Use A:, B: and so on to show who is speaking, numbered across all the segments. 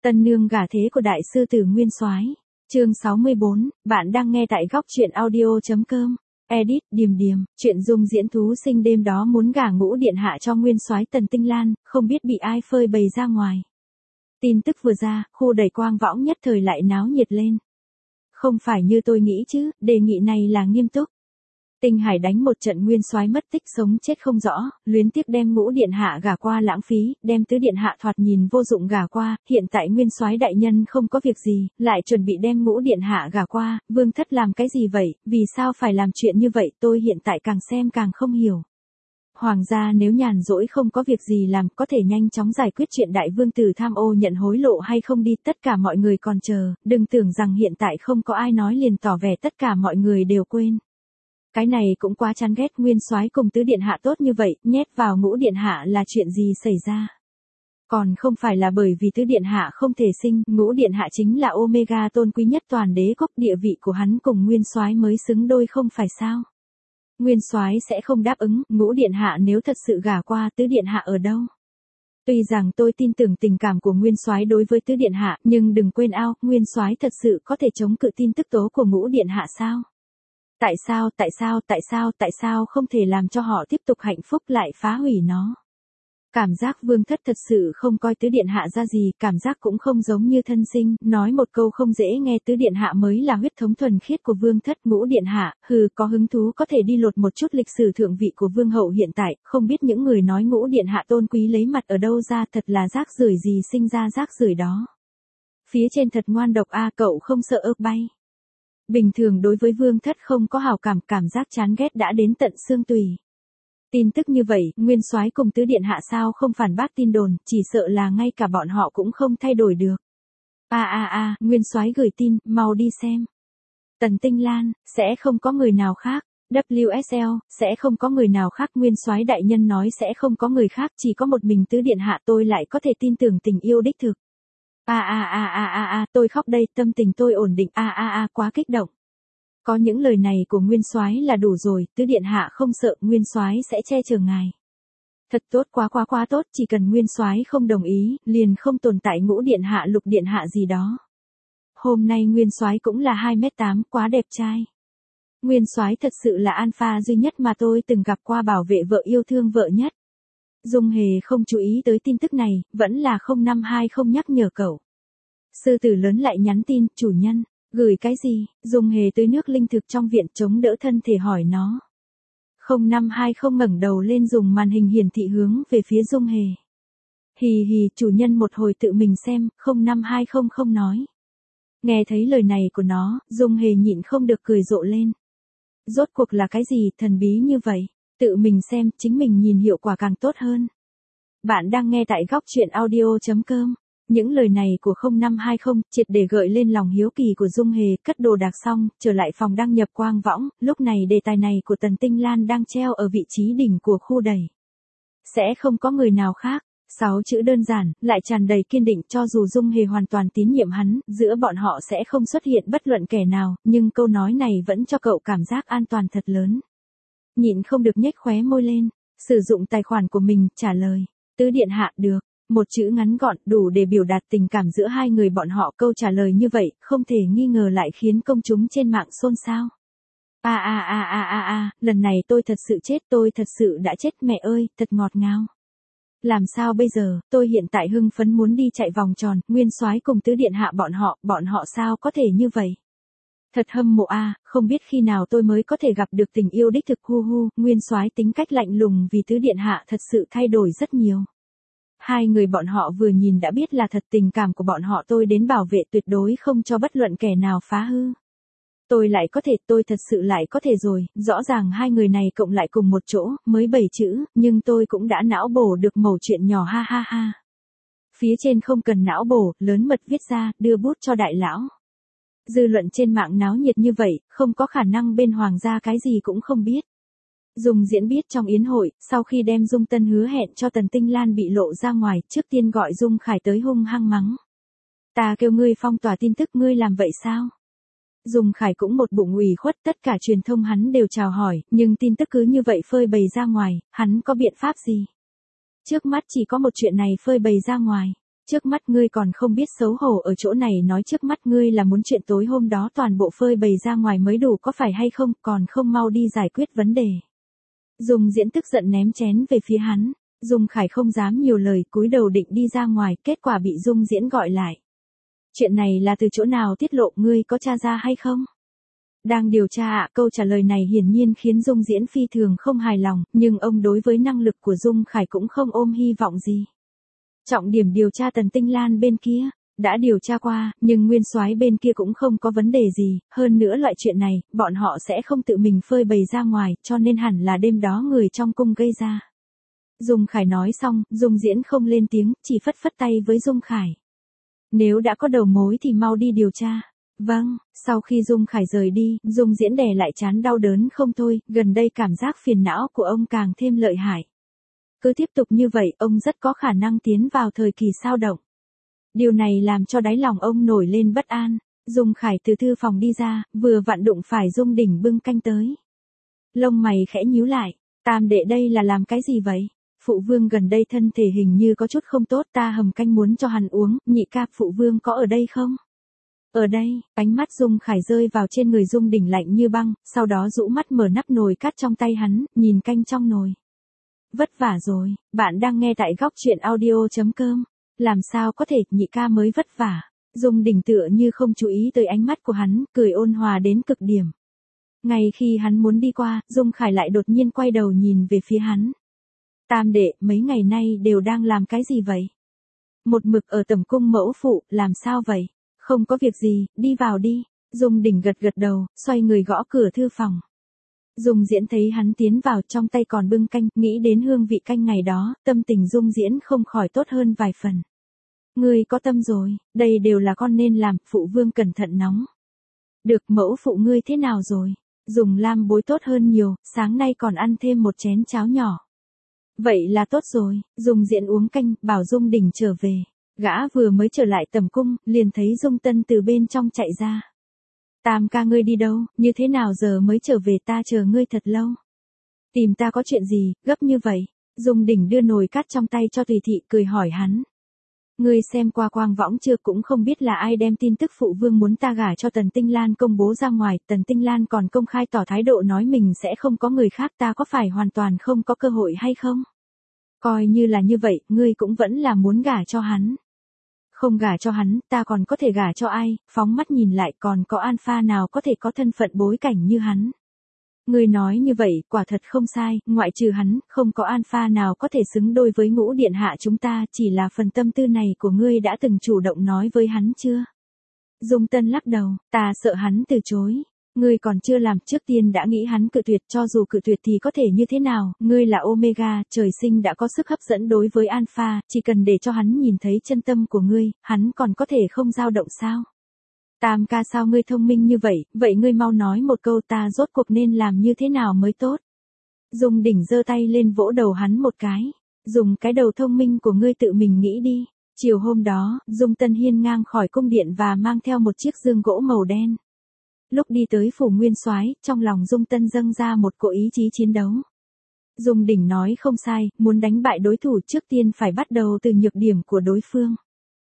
A: Tân nương gả thế của đại sư tử Nguyên Soái. Chương 64, bạn đang nghe tại góc truyện audio.com. Edit, Điềm. Chuyện Dung diễn thú sinh đêm đó muốn gả Ngũ điện hạ cho Nguyên Soái Tần Tinh Lan, không biết bị ai phơi bày ra ngoài. Tin tức vừa ra, khu đầy quang võng nhất thời lại náo nhiệt lên. Không phải như tôi nghĩ chứ, đề nghị này là nghiêm túc. Tinh Hải đánh một trận Nguyên Soái mất tích sống chết không rõ, luyến tiếc đem Ngũ điện hạ gả qua lãng phí, đem Tứ điện hạ thoạt nhìn vô dụng gả qua, hiện tại Nguyên Soái đại nhân không có việc gì, lại chuẩn bị đem Ngũ điện hạ gả qua, Vương thất làm cái gì vậy, vì sao phải làm chuyện như vậy, tôi hiện tại càng xem càng không hiểu. Hoàng gia nếu nhàn rỗi không có việc gì làm, có thể nhanh chóng giải quyết chuyện đại vương tử tham ô nhận hối lộ hay không đi, tất cả mọi người còn chờ, đừng tưởng rằng hiện tại không có ai nói liền tỏ vẻ tất cả mọi người đều quên. Cái này cũng quá chán ghét, Nguyên Soái cùng Tứ điện hạ tốt như vậy, nhét vào Ngũ điện hạ là chuyện gì xảy ra? Còn không phải là bởi vì Tứ điện hạ không thể sinh, Ngũ điện hạ chính là Omega tôn quý nhất toàn đế quốc, địa vị của hắn cùng Nguyên Soái mới xứng đôi không phải sao? Nguyên Soái sẽ không đáp ứng, Ngũ điện hạ nếu thật sự gả qua, Tứ điện hạ ở đâu? Tuy rằng tôi tin tưởng tình cảm của Nguyên Soái đối với Tứ điện hạ, nhưng đừng quên Nguyên Soái thật sự có thể chống cự tin tức tố của Ngũ điện hạ sao? Tại sao không thể làm cho họ tiếp tục hạnh phúc lại phá hủy nó? Cảm giác Vương thất thật sự không coi Tứ điện hạ ra gì, cảm giác cũng không giống như thân sinh, nói một câu không dễ nghe, Tứ điện hạ mới là huyết thống thuần khiết của Vương thất. Ngũ điện hạ, có hứng thú có thể đi lột một chút lịch sử thượng vị của Vương hậu hiện tại, không biết những người nói Ngũ điện hạ tôn quý lấy mặt ở đâu ra, thật là rác rưởi gì sinh ra rác rưởi đó. Phía trên thật ngoan độc cậu không sợ ớt bay. Bình thường đối với Vương thất không có hảo cảm, cảm giác chán ghét đã đến tận xương tùy. Tin tức như vậy, Nguyên Soái cùng Tứ điện hạ sao không phản bác tin đồn, chỉ sợ là ngay cả bọn họ cũng không thay đổi được. Nguyên Soái gửi tin, mau đi xem. Tần Tinh Lan, sẽ không có người nào khác. WSL, sẽ không có người nào khác. Nguyên Soái đại nhân nói sẽ không có người khác, chỉ có một mình Tứ điện hạ, tôi lại có thể tin tưởng tình yêu đích thực. Tôi khóc đây, tâm tình tôi ổn định, quá kích động. Có những lời này của Nguyên Soái là đủ rồi, Tứ điện hạ không sợ, Nguyên Soái sẽ che chở ngài. Thật tốt, quá tốt, chỉ cần Nguyên Soái không đồng ý, liền không tồn tại Ngũ điện hạ Lục điện hạ gì đó. Hôm nay Nguyên Soái cũng là 2m8, quá đẹp trai. Nguyên Soái thật sự là alpha duy nhất mà tôi từng gặp qua, bảo vệ vợ yêu thương vợ nhất. Dung Hề không chú ý tới tin tức này, vẫn là 0520 nhắc nhở cậu. Sư tử lớn lại nhắn tin, chủ nhân, gửi cái gì? Dung Hề tưới nước linh thực trong viện chống đỡ thân thể hỏi nó. 0520 ngẩng đầu lên dùng màn hình hiển thị hướng về phía Dung Hề. Hì, chủ nhân một hồi tự mình xem, 0520 không nói. Nghe thấy lời này của nó, Dung Hề nhịn không được cười rộ lên. Rốt cuộc là cái gì thần bí như vậy? Tự mình xem, chính mình nhìn hiệu quả càng tốt hơn. Bạn đang nghe tại góc truyện audio.com. Những lời này của 0520 triệt để gợi lên lòng hiếu kỳ của Dung Hề, cất đồ đạc xong, trở lại phòng đăng nhập quang võng, lúc này đề tài này của Tần Tinh Lan đang treo ở vị trí đỉnh của khu đầy. Sẽ không có người nào khác. 6 chữ đơn giản, lại tràn đầy kiên định, cho dù Dung Hề hoàn toàn tín nhiệm hắn, giữa bọn họ sẽ không xuất hiện bất luận kẻ nào, nhưng câu nói này vẫn cho cậu cảm giác an toàn thật lớn. Nhịn không được nhếch khóe môi lên, sử dụng tài khoản của mình, trả lời. Tứ điện hạ, được. Một chữ ngắn gọn, đủ để biểu đạt tình cảm giữa hai người bọn họ, câu trả lời như vậy, không thể nghi ngờ lại khiến công chúng trên mạng xôn xao. Lần này tôi thật sự chết, tôi thật sự đã chết, mẹ ơi, thật ngọt ngào. Làm sao bây giờ, tôi hiện tại hưng phấn muốn đi chạy vòng tròn, Nguyên Soái cùng Tứ điện hạ bọn họ sao có thể như vậy? Thật hâm mộ không biết khi nào tôi mới có thể gặp được tình yêu đích thực. Nguyên Soái tính cách lạnh lùng vì Tứ điện hạ thật sự thay đổi rất nhiều. Hai người bọn họ vừa nhìn đã biết là thật, tình cảm của bọn họ tôi đến bảo vệ tuyệt đối không cho bất luận kẻ nào phá hư. Tôi thật sự lại có thể rồi, rõ ràng hai người này cộng lại cùng một chỗ, mới 7 chữ, nhưng tôi cũng đã não bổ được mẩu chuyện nhỏ ha. Phía trên không cần não bổ, lớn mật viết ra, đưa bút cho đại lão. Dư luận trên mạng náo nhiệt như vậy, không có khả năng bên Hoàng gia cái gì cũng không biết. Dung diễn biết trong yến hội, sau khi đem Dung Tân hứa hẹn cho Tần Tinh Lan bị lộ ra ngoài, trước tiên gọi Dung Khải tới hung hăng mắng. Ta kêu ngươi phong tỏa tin tức, ngươi làm vậy sao? Dung Khải cũng một bụng ủy khuất, tất cả truyền thông hắn đều chào hỏi, nhưng tin tức cứ như vậy phơi bày ra ngoài, hắn có biện pháp gì? Trước mắt chỉ có một chuyện này phơi bày ra ngoài. Trước mắt ngươi còn không biết xấu hổ ở chỗ này nói trước mắt ngươi là muốn chuyện tối hôm đó toàn bộ phơi bày ra ngoài mới đủ có phải hay không, còn không mau đi giải quyết vấn đề. Dung Diễn tức giận ném chén về phía hắn, Dung Khải không dám nhiều lời, cúi đầu định đi ra ngoài, kết quả bị Dung Diễn gọi lại. Chuyện này là từ chỗ nào tiết lộ, ngươi có tra ra hay không? Đang điều tra ạ, câu trả lời này hiển nhiên khiến Dung Diễn phi thường không hài lòng, nhưng ông đối với năng lực của Dung Khải cũng không ôm hy vọng gì. Trọng điểm điều tra Tần Tinh Lan bên kia, đã điều tra qua, nhưng nguyên soái bên kia cũng không có vấn đề gì, hơn nữa loại chuyện này, bọn họ sẽ không tự mình phơi bày ra ngoài, cho nên hẳn là đêm đó người trong cung gây ra. Dung Khải nói xong, Dung Diễn không lên tiếng, chỉ phất phất tay với Dung Khải. Nếu đã có đầu mối thì mau đi điều tra. Vâng, sau khi Dung Khải rời đi, Dung Diễn đè lại trán đau đớn không thôi, gần đây cảm giác phiền não của ông càng thêm lợi hại. Cứ tiếp tục như vậy, ông rất có khả năng tiến vào thời kỳ sao động. Điều này làm cho đáy lòng ông nổi lên bất an. Dung Khải từ thư phòng đi ra, vừa vặn đụng phải Dung Đỉnh bưng canh tới. Lông mày khẽ nhíu lại, Tam đệ đây là làm cái gì vậy? Phụ vương gần đây thân thể hình như có chút không tốt, ta hầm canh muốn cho hắn uống, nhị ca phụ vương có ở đây không? Ở đây, ánh mắt Dung Khải rơi vào trên người Dung Đỉnh lạnh như băng, sau đó rũ mắt mở nắp nồi cát trong tay hắn, nhìn canh trong nồi. Vất vả rồi, bạn đang nghe tại góc truyện audio.com. Làm sao có thể, nhị ca mới vất vả. Dung Đỉnh tựa như không chú ý tới ánh mắt của hắn, cười ôn hòa đến cực điểm. Ngay khi hắn muốn đi qua, Dung Khải lại đột nhiên quay đầu nhìn về phía hắn. Tam đệ, mấy ngày nay đều đang làm cái gì vậy? Một mực ở tẩm cung mẫu phụ, làm sao vậy? Không có việc gì, đi vào đi. Dung Đỉnh gật gật đầu, xoay người gõ cửa thư phòng. Dung Diễn thấy hắn tiến vào, trong tay còn bưng canh, nghĩ đến hương vị canh ngày đó, tâm tình Dung Diễn không khỏi tốt hơn vài phần. Ngươi có tâm rồi, đây đều là con nên làm, phụ vương cẩn thận nóng. Được, mẫu phụ ngươi thế nào rồi? Dùng lam bối tốt hơn nhiều, sáng nay còn ăn thêm một chén cháo nhỏ. Vậy là tốt rồi, Dung Diễn uống canh, bảo Dung Đỉnh trở về. Gã vừa mới trở lại tẩm cung, liền thấy Dung Tân từ bên trong chạy ra. Tam ca ngươi đi đâu, như thế nào giờ mới trở về, ta chờ ngươi thật lâu. Tìm ta có chuyện gì, gấp như vậy? Dung Đỉnh đưa nồi cát trong tay cho Tùy Thị, cười hỏi hắn. Ngươi xem qua quang võng chưa, cũng không biết là ai đem tin tức phụ vương muốn ta gả cho Tần Tinh Lan công bố ra ngoài, Tần Tinh Lan còn công khai tỏ thái độ nói mình sẽ không có người khác, ta có phải hoàn toàn không có cơ hội hay không? Coi như là như vậy, ngươi cũng vẫn là muốn gả cho hắn. Không gả cho hắn, ta còn có thể gả cho ai, phóng mắt nhìn lại còn có alpha nào có thể có thân phận bối cảnh như hắn. Ngươi nói như vậy, quả thật không sai, ngoại trừ hắn, không có alpha nào có thể xứng đôi với Ngũ điện hạ chúng ta, chỉ là phần tâm tư này của ngươi đã từng chủ động nói với hắn chưa? Dung Tân lắc đầu, ta sợ hắn từ chối. Ngươi còn chưa làm, trước tiên đã nghĩ hắn cự tuyệt, cho dù cự tuyệt thì có thể như thế nào, ngươi là Omega, trời sinh đã có sức hấp dẫn đối với Alpha, chỉ cần để cho hắn nhìn thấy chân tâm của ngươi, hắn còn có thể không dao động sao? Tam ca sao ngươi thông minh như vậy ngươi mau nói một câu, ta rốt cuộc nên làm như thế nào mới tốt? Dung Đỉnh giơ tay lên vỗ đầu hắn một cái, dùng cái đầu thông minh của ngươi tự mình nghĩ đi. Chiều hôm đó, Dung Tân hiên ngang khỏi cung điện và mang theo một chiếc dương gỗ màu đen. Lúc đi tới phủ nguyên soái, trong lòng Dung Tân dâng ra một cỗ ý chí chiến đấu. Dung Đỉnh nói không sai, muốn đánh bại đối thủ trước tiên phải bắt đầu từ nhược điểm của đối phương.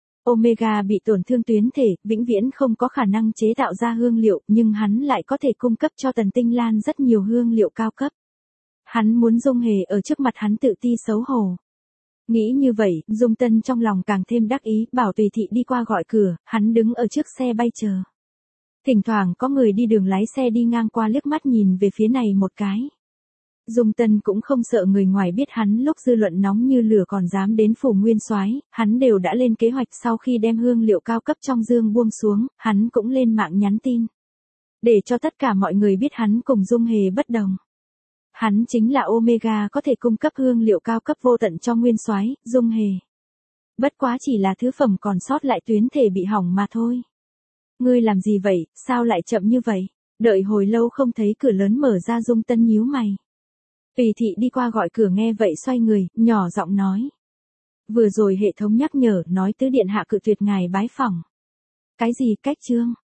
A: Omega bị tổn thương tuyến thể, vĩnh viễn không có khả năng chế tạo ra hương liệu, nhưng hắn lại có thể cung cấp cho Tần Tinh Lan rất nhiều hương liệu cao cấp. Hắn muốn Dung Hề ở trước mặt hắn tự ti xấu hổ. Nghĩ như vậy, Dung Tân trong lòng càng thêm đắc ý, bảo Tùy Thị đi qua gọi cửa, hắn đứng ở trước xe bay chờ. Thỉnh thoảng có người đi đường lái xe đi ngang qua liếc mắt nhìn về phía này một cái. Dung Tân cũng không sợ người ngoài biết hắn lúc dư luận nóng như lửa còn dám đến phủ nguyên soái, hắn đều đã lên kế hoạch sau khi đem hương liệu cao cấp trong dương buông xuống, hắn cũng lên mạng nhắn tin. Để cho tất cả mọi người biết hắn cùng Dung Hề bất đồng. Hắn chính là Omega có thể cung cấp hương liệu cao cấp vô tận cho nguyên soái, Dung Hề. Bất quá chỉ là thứ phẩm còn sót lại tuyến thể bị hỏng mà thôi. Ngươi làm gì vậy, sao lại chậm như vậy? Đợi hồi lâu không thấy cửa lớn mở ra, Dung Tân nhíu mày. Tùy Thị đi qua gọi cửa nghe vậy xoay người, nhỏ giọng nói. Vừa rồi hệ thống nhắc nhở nói tứ điện hạ cự tuyệt ngài bái phỏng. Cái gì cách chương?